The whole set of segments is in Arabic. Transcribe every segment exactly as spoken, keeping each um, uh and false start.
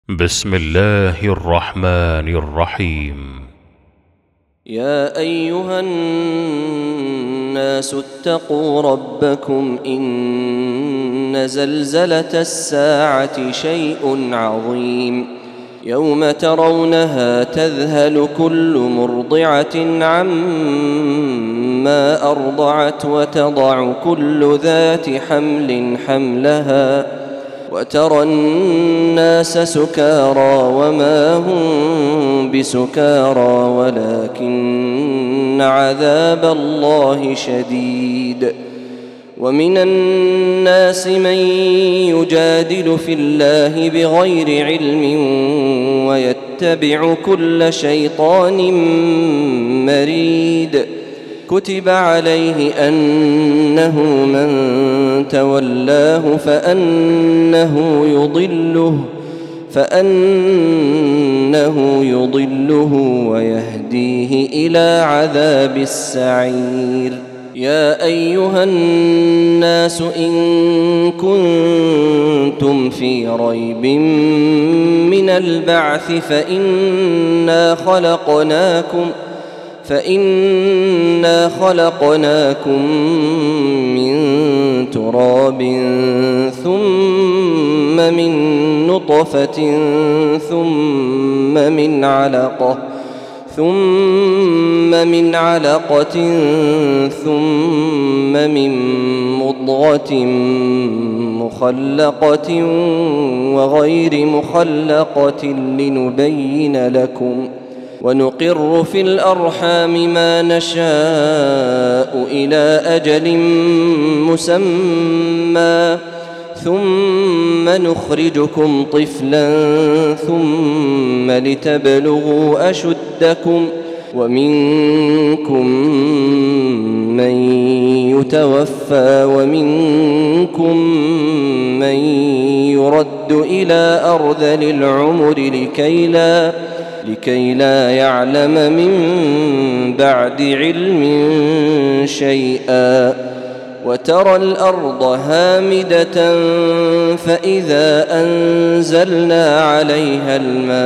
بسم الله الرحمن الرحيم. يا أيها الناس اتقوا ربكم إن زلزلة الساعة شيء عظيم يوم ترونها تذهل كل مرضعة عما أرضعت وتضع كل ذات حمل حملها وترى الناس سكارى وما هم بسكارى ولكن عذاب الله شديد. ومن الناس من يجادل في الله بغير علم ويتبع كل شيطان مريد. كتب عليه أنه من تولاه فأنه يضله فأنه يضله ويهديه إلى عذاب السعير. يا أيها الناس إن كنتم في ريب من البعث فإنا خلقناكم فإنا خلقناكم من تراب ثم من نطفة ثم من علقة ثم من علقة ثم من مضغة مخلقة وغير مخلقة لنبين لكم ونقر في الأرحام ما نشاء إلى أجل مسمى ثم نخرجكم طفلا ثم لتبلغوا أشدكم ومنكم من يتوفى ومنكم من يرد إلى أرذل العمر لكي لا لكي لا يعلم من بعد علم شيئا. وترى الأرض هامدة فإذا أنزلنا عليها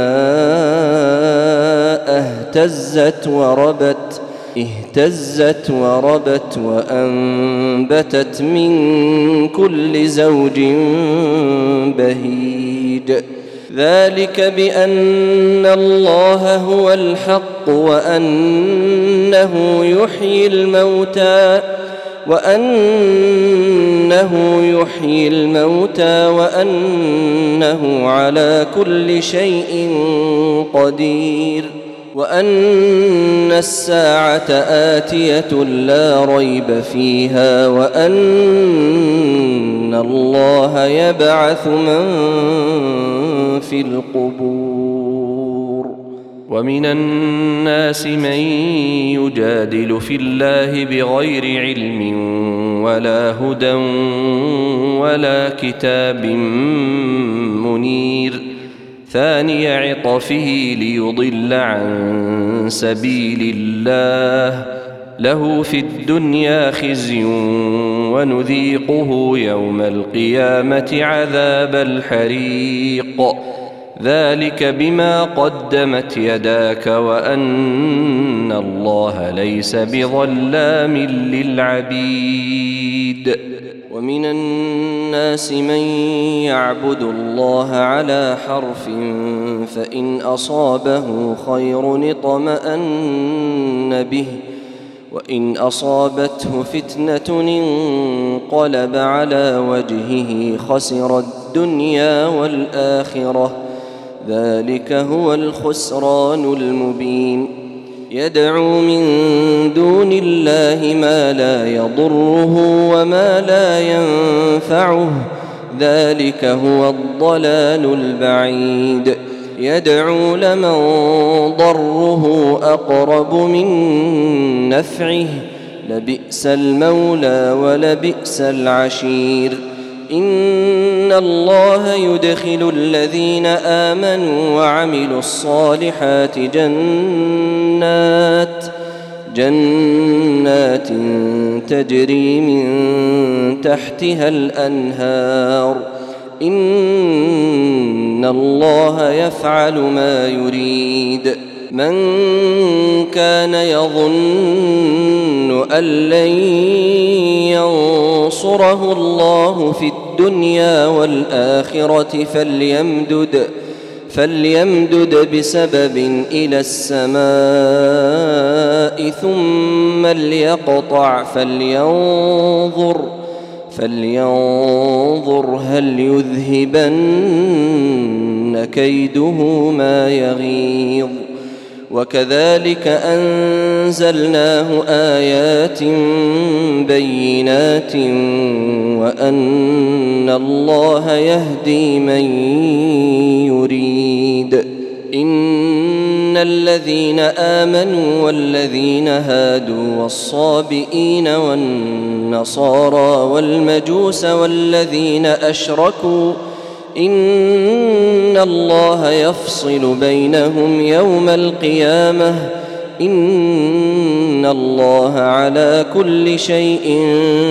الماء اهتزت وربت اهتزت وربت وأنبتت من كل زوج بهيج. ذلك بأن الله هو الحق وأنه يحيي الموتى وأنه يحيي الموتى وأنه على كل شيء قدير وأن الساعة آتية لا ريب فيها وأن الله يبعث من في القبور. ومن الناس من يجادل في الله بغير علم ولا هدى ولا كتاب منير ثاني عطفه ليضل عن سبيل الله له في الدنيا خزي ونذيقه يوم القيامة عذاب الحريق. ذلك بما قدمت يداك وأن الله ليس بظلام للعبيد. ومن الناس من يعبد الله على حرف فإن أصابه خير اطمأن به وإن أصابته فتنة انقلب على وجهه خسر الدنيا والآخرة ذلك هو الخسران المبين. يدعو من دون الله ما لا يضره وما لا ينفعه ذلك هو الضلال البعيد. يدعو لمن ضره أقرب من نفعه لبئس المولى ولبئس العشير. إن الله يدخل الذين آمنوا وعملوا الصالحات جنات جنات تجري من تحتها الأنهار إن إن الله يفعل ما يريد. من كان يظن أن لن ينصره الله في الدنيا والآخرة فليمدد فليمدد بسبب إلى السماء ثم ليقطع فلينظر فلينظر هل يذهبن كيده ما يغيظ. وكذلك أنزلناه آيات بينات وأن الله يهدي من يريد. إن الذين آمنوا والذين هادوا والصابئين والنصارى والمجوس والذين أشركوا إن الله يفصل بينهم يوم القيامة إن الله على كل شيء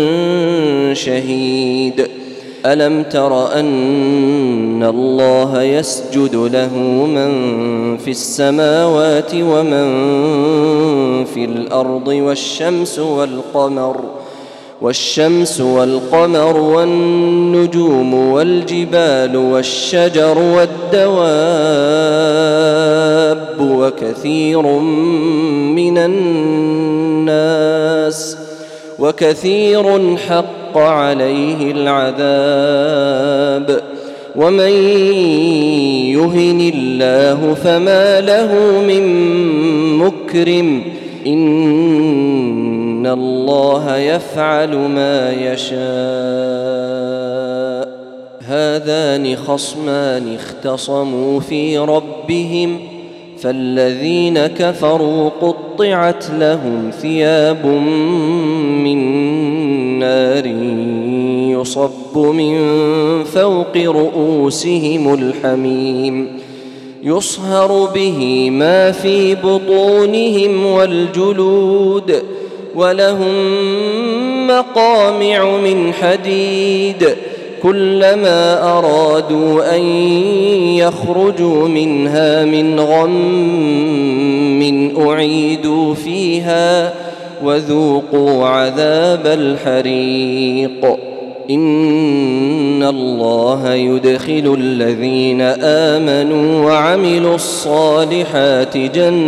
شهيد. ألم تر أن الله يسجد له من في السماوات ومن في الأرض والشمس والقمر والشمس والقمر والنجوم والجبال والشجر والدواب وكثير من الناس وكثير حق عليه العذاب. ومن يهن الله فما له من مكرم إن الله يفعل ما يشاء. هذان خصمان اختصموا في ربهم فالذين كفروا قطعت لهم ثياب من نار يصب من فوق رؤوسهم الحميم يصهر به ما في بطونهم والجلود ولهم مقامع من حديد كلما أرادوا أن يخرجوا منها من غم أعيدوا فيها وذوقوا عذاب الحريق. إن الله يدخل الذين آمنوا وعملوا الصالحات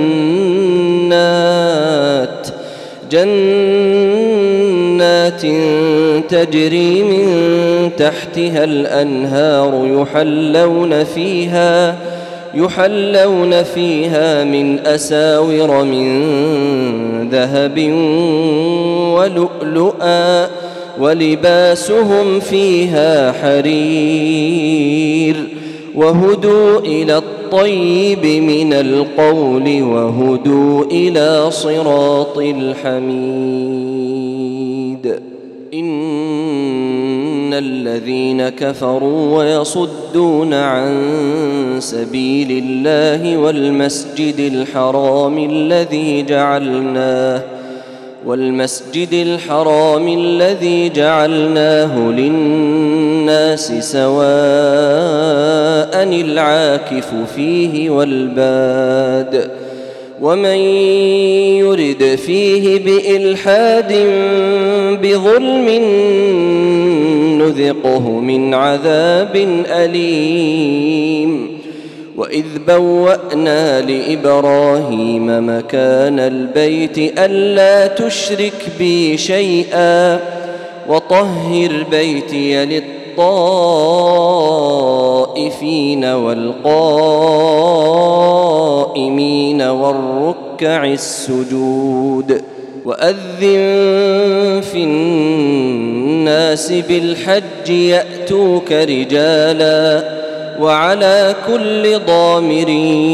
جنات جنات تجري من تحتها الأنهار يحلون فيها يحلون فيها من أساور من ذهب ولؤلؤا ولباسهم فيها حرير وهدوا إلى الطيب من القول وهدوا إلى صراط الحميد. إن الذين كفروا ويصدون عن سبيل الله والمسجد الحرام الذي جعلناه والمسجد الحرام الذي جعلناه للناس سواء العاكف فيه والباد ومن يرد فيه بإلحاد بظلم نذقه من عذاب أليم. وإذ بوأنا لإبراهيم مكان البيت ألا تشرك بي شيئا وطهر بيتي للطائفين والقائمين والركع السجود. وأذن في الناس بالحج يأتوك رجالا وعلى كل ضامر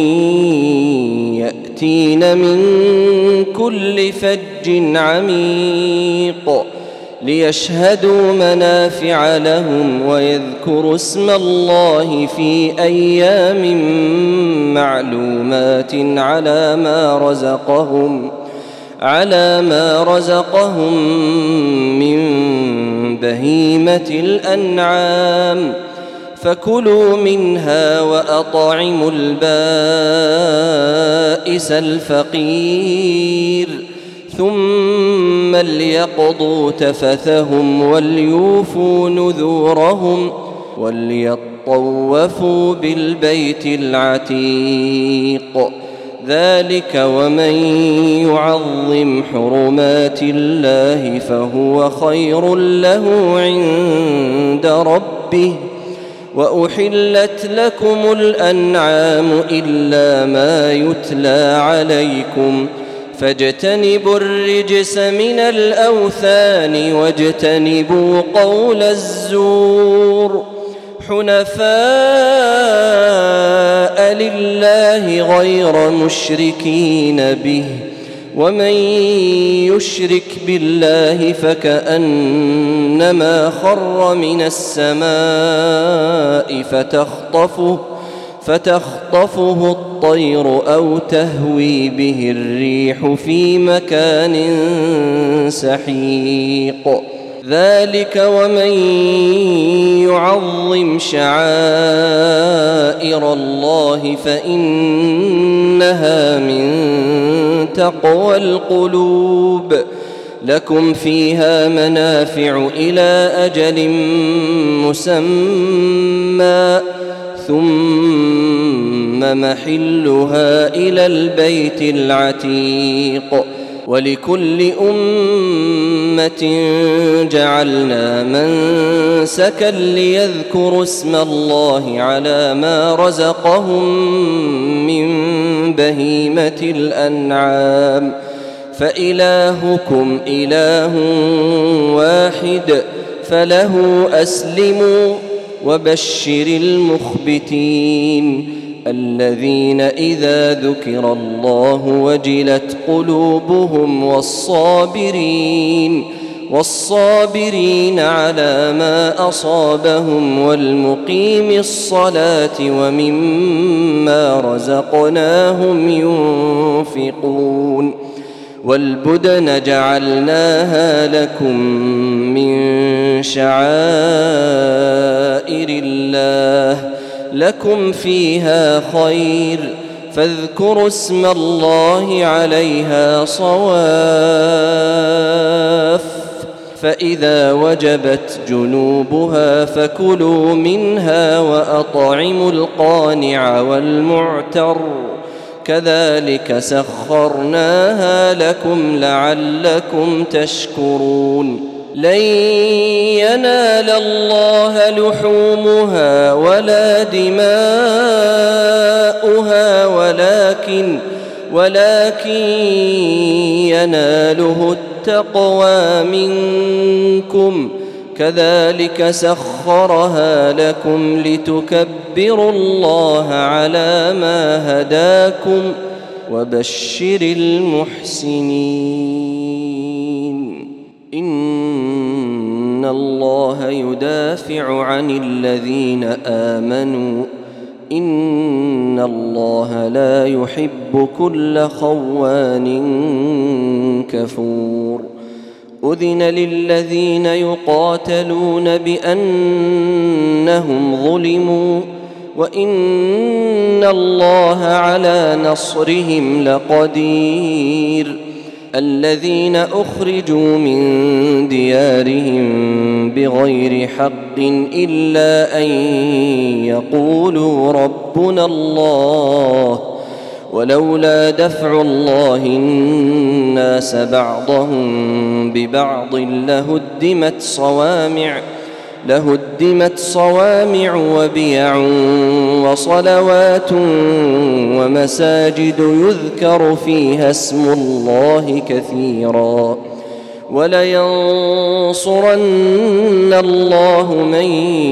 يأتين من كل فج عميق ليشهدوا منافع لهم ويذكروا اسم الله في أيام معلومات على ما رزقهم على ما رزقهم من بهيمة الأنعام فكلوا منها وأطعموا البائس الفقير ثم ليقضوا تفثهم وليوفوا نذورهم وليطوفوا بالبيت العتيق ذلك ومن يعظم حرمات الله فهو خير له عند ربه وأحلت لكم الأنعام إلا ما يتلى عليكم فاجتنبوا الرجس من الأوثان واجتنبوا قول الزور حنفاء لله غير مشركين به ومن يشرك بالله فكأنما خر من السماء فتخطفه فتخطفه الطير أو تهوي به الريح في مكان سحيق ذلك ومن يعظم شعائر الله فإنها من تقوى القلوب لكم فيها منافع إلى أجل مسمى ثم محلها إلى البيت العتيق ولكل أمة جعلنا منسكا ليذكروا اسم الله على ما رزقهم من بهيمة الأنعام فإلهكم إله واحد فله أسلموا وبشر المخبتين الذين إذا ذكر الله وجلت قلوبهم والصابرين والصابرين على ما أصابهم والمقيم الصلاة ومما رزقناهم ينفقون والبدن جعلناها لكم من شعائر الله لكم فيها خير فاذكروا اسم الله عليها صواف فإذا وجبت جنوبها فكلوا منها وأطعموا القانع والمعتر كذلك سخرناها لكم لعلكم تشكرون لن ينال الله لحومها ولا دماؤها ولكن ولكن يناله التقوى منكم كذلك سخرها لكم لتكبروا الله على ما هداكم وبشر المحسنين إن الله يدافع عن الذين آمنوا إن الله لا يحب كل خوان كفور أذن للذين يقاتلون بأنهم ظلموا وإن الله على نصرهم لقدير الذين أخرجوا من ديارهم بغير حق إلا أن يقولوا ربنا الله ولولا دفع الله الناس بعضهم ببعض لهدمت صوامع لهدمت صوامع وبيع وصلوات ومساجد يذكر فيها اسم الله كثيرا ولينصرن الله من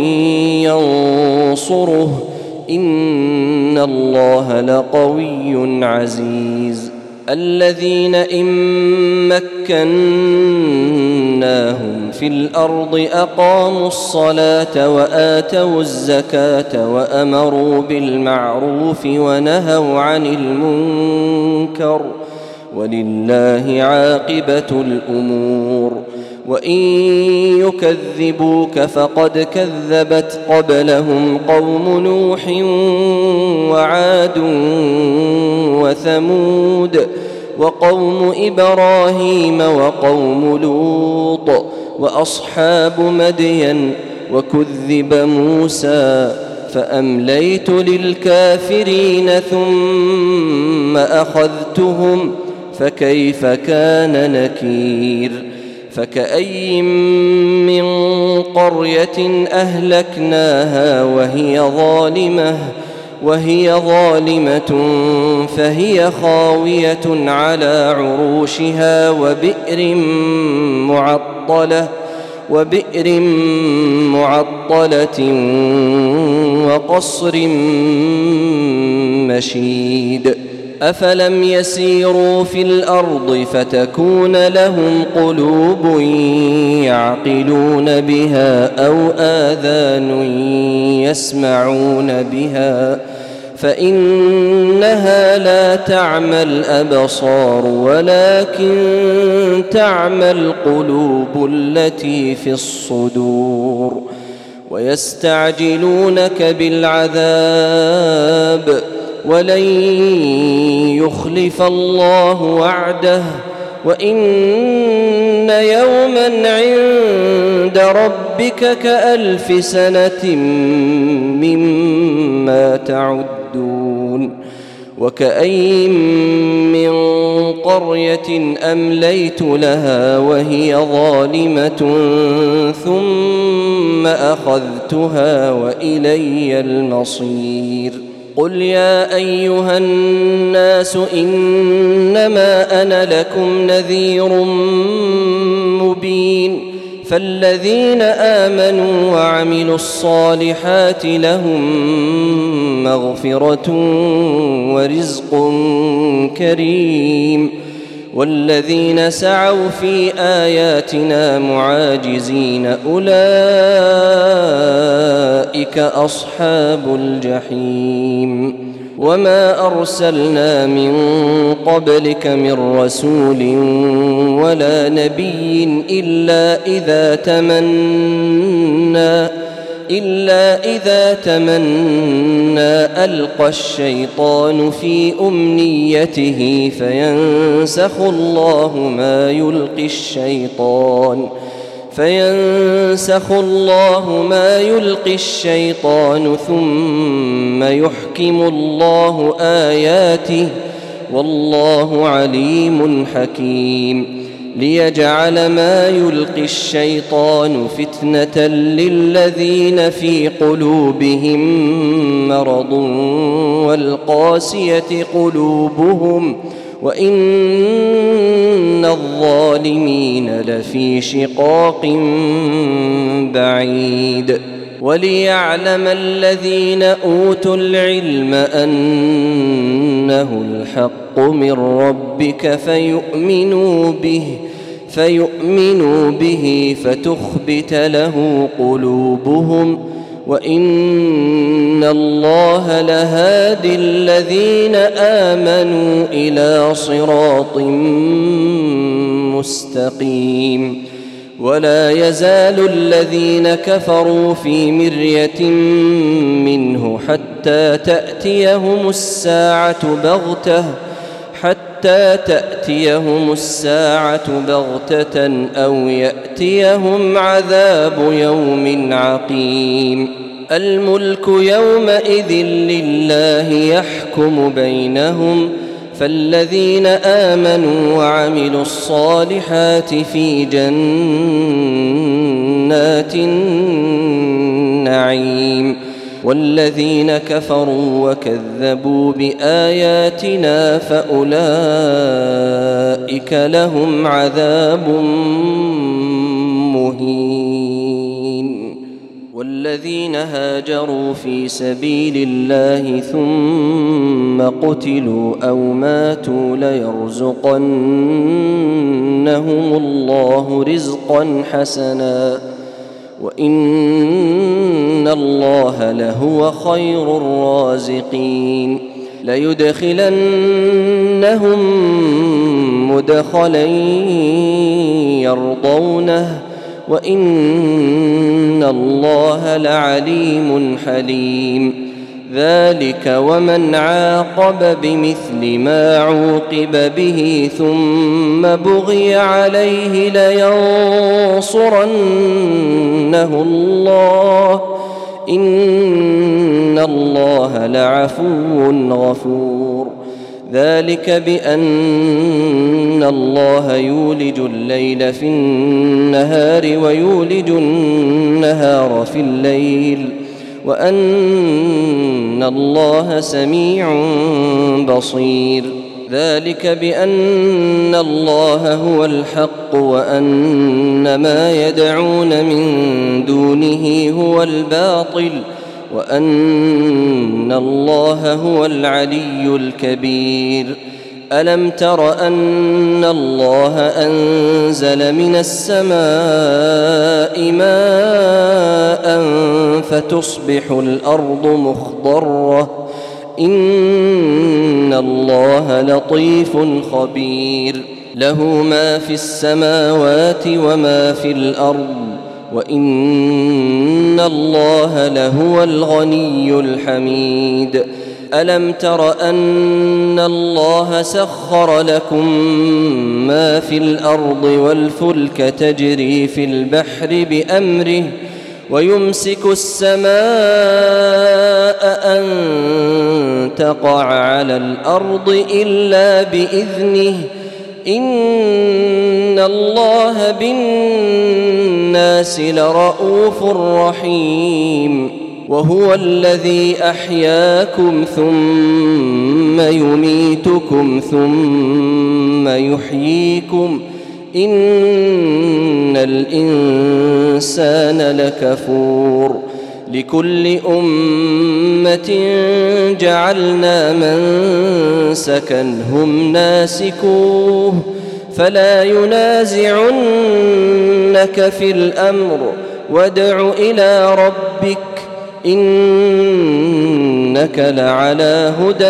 ينصره إن الله لقوي عزيز الذين إن مكناهم في الأرض أقاموا الصلاة وآتوا الزكاة وأمروا بالمعروف ونهوا عن المنكر ولله عاقبة الأمور وإن يكذبوك فقد كذبت قبلهم قوم نوح وعاد وثمود وقوم إبراهيم وقوم لوط وأصحاب مدين وكذب موسى فأمليت للكافرين ثم أخذتهم فكيف كان نكير فكأي من قرية أهلكناها وهي ظالمة وهي ظالمة فهي خاوية على عروشها وبئر معطلة وبئر معطلة وقصر مشيد أفلم يسيروا في الأرض فتكون لهم قلوب يعقلون بها أو آذان يسمعون بها فإنها لا تعمى الأبصار ولكن تعمى القلوب التي في الصدور ويستعجلونك بالعذاب ولن يخلف الله وعده وإن يوما عند ربك كألف سنة مما تعدون وكأي من قرية أمليت لها وهي ظالمة ثم أخذتها وإلي المصير قل يا أيها الناس إنما أنا لكم نذير مبين فالذين آمنوا وعملوا الصالحات لهم مغفرة ورزق كريم والذين سعوا في آياتنا معاجزين أولئك أصحاب الجحيم وما أرسلنا من قبلك من رسول ولا نبي إلا إذا تمنى إلا إذا تمنى ألقى الشيطان في أمنيته فينسخ الله ما يلقي الشيطان فينسخ الله ما يلقي الشيطان ثم يحكم الله آياته والله عليم حكيم ليجعل ما يلقي الشيطان فتنة للذين في قلوبهم مرض والقاسية قلوبهم وإن الظالمين لفي شقاق بعيد وليعلم الذين أوتوا العلم أنه الحق من ربك فيؤمنوا به فيؤمنوا به فتخبت له قلوبهم وإن الله لهادي الذين آمنوا إلى صراط مستقيم ولا يزال الذين كفروا في مرية منه حتى تأتيهم الساعة بغتة حتى تأتيهم الساعة بغتة أو يأتيهم عذاب يوم عقيم الملك يومئذ لله يحكم بينهم فالذين آمنوا وعملوا الصالحات في جنات النعيم والذين كفروا وكذبوا بآياتنا فأولئك لهم عذاب مهين والذين هاجروا في سبيل الله ثم قتلوا أو ماتوا ليرزقنهم الله رزقا حسنا وإن الله لهو خير الرازقين ليدخلنهم مدخلا يرضونه وإن الله لعليم حليم. ذلك ومن عاقب بمثل ما عوقب به ثم بغي عليه لينصرنه الله إن الله لعفو غفور. ذلك بأن الله يولج الليل في النهار ويولج النهار في الليل وأن الله سميع بصير. ذلك بأن الله هو الحق وأن ما يدعون من دونه هو الباطل وأن الله هو العلي الكبير. ألم تر أن الله أنزل من السماء ماء فتصبح الأرض مخضرة إن الله لطيف خبير. له ما في السماوات وما في الأرض وإن الله لهو الغني الحميد. ألم تر أن الله سخر لكم ما في الأرض والفلك تجري في البحر بأمره ويمسك السماء أن تقع على الأرض إلا بإذنه إن الله بالناس لرءوف رحيم. وهو الذي أحياكم ثم يميتكم ثم يحييكم إن الإنسان لكفور. لكل أمة جعلنا منسكا هم ناسكوه فلا ينازعنك في الأمر وادع إلى ربك إنك لعلى هدى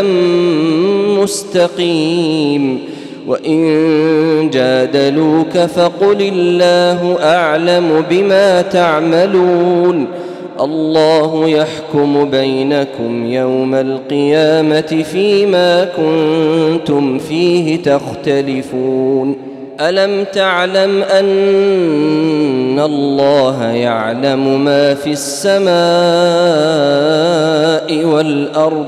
مستقيم. وإن جادلوك فقل الله أعلم بما تعملون الله يحكم بينكم يوم القيامة فيما كنتم فيه تختلفون. ألم تعلم أن الله يعلم ما في السماء والأرض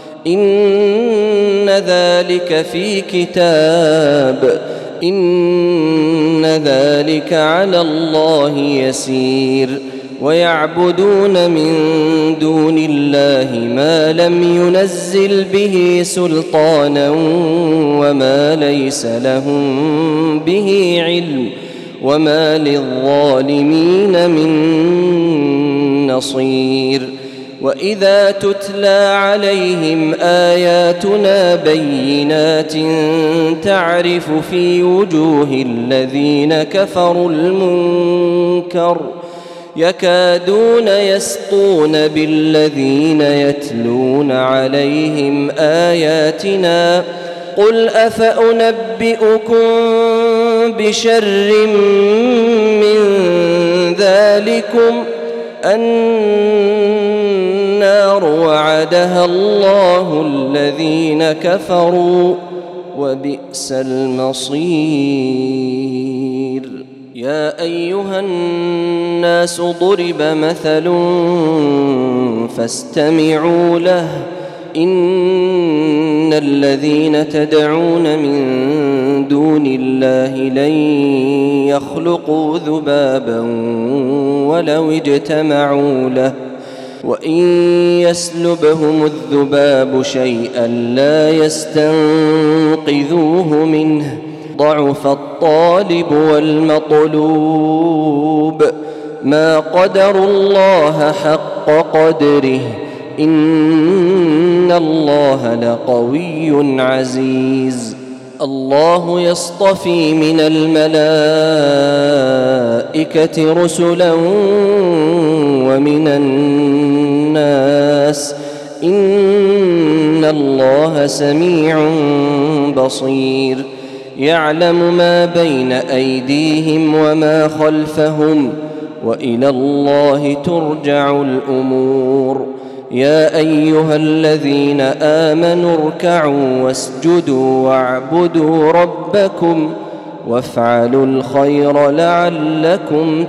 إن ذلك في كتاب إن ذلك على الله يسير. ويعبدون من دون الله ما لم ينزل به سلطانا وما ليس لهم به علم وما للظالمين من نصير. وإذا تتلى عليهم آياتنا بينات تعرف في وجوه الذين كفروا المنكر يكادون يسطون بالذين يتلون عليهم آياتنا قل أفأنبئكم بشر من ذلكم النار وعدها الله الذين كفروا وبئس المصير. يا أيها الناس ضرب مثل فاستمعوا له إن الذين تدعون من دون الله لن يخلقوا ذبابا ولو اجتمعوا له وإن يسلبهم الذباب شيئا لا يستنقذوه منه ضعف الطالب والمطلوب ما قدروا الله حق قدره إن الله لقوي عزيز. الله يصطفي من الملائكة رسلا ومن الناس إن الله سميع بصير. يعلم ما بين أيديهم وما خلفهم وإلى الله ترجع الأمور. يا أيها الذين آمنوا اركعوا واسجدوا واعبدوا ربكم وافعلوا الخير لعلكم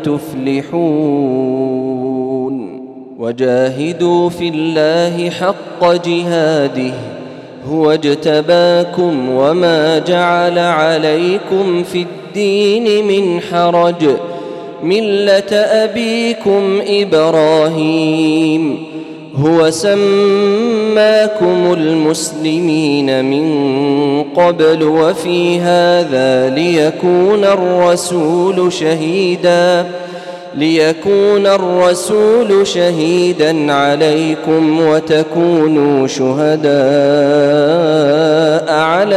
تفلحون. وجاهدوا في الله حق جهاده هو اجتباكم وما جعل عليكم في الدين من حرج ملة أبيكم إبراهيم هو سماكم المسلمين من قبل وفي هذا ليكون الرسول شهيدا ليكون الرسول شهيدا عليكم وتكونوا شهداء على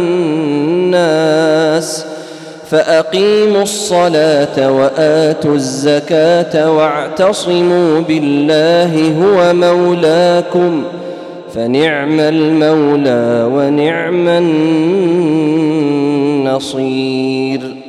الناس فأقيموا الصلاة وآتوا الزكاة واعتصموا بالله هو مولاكم فنعم المولى ونعم النصير.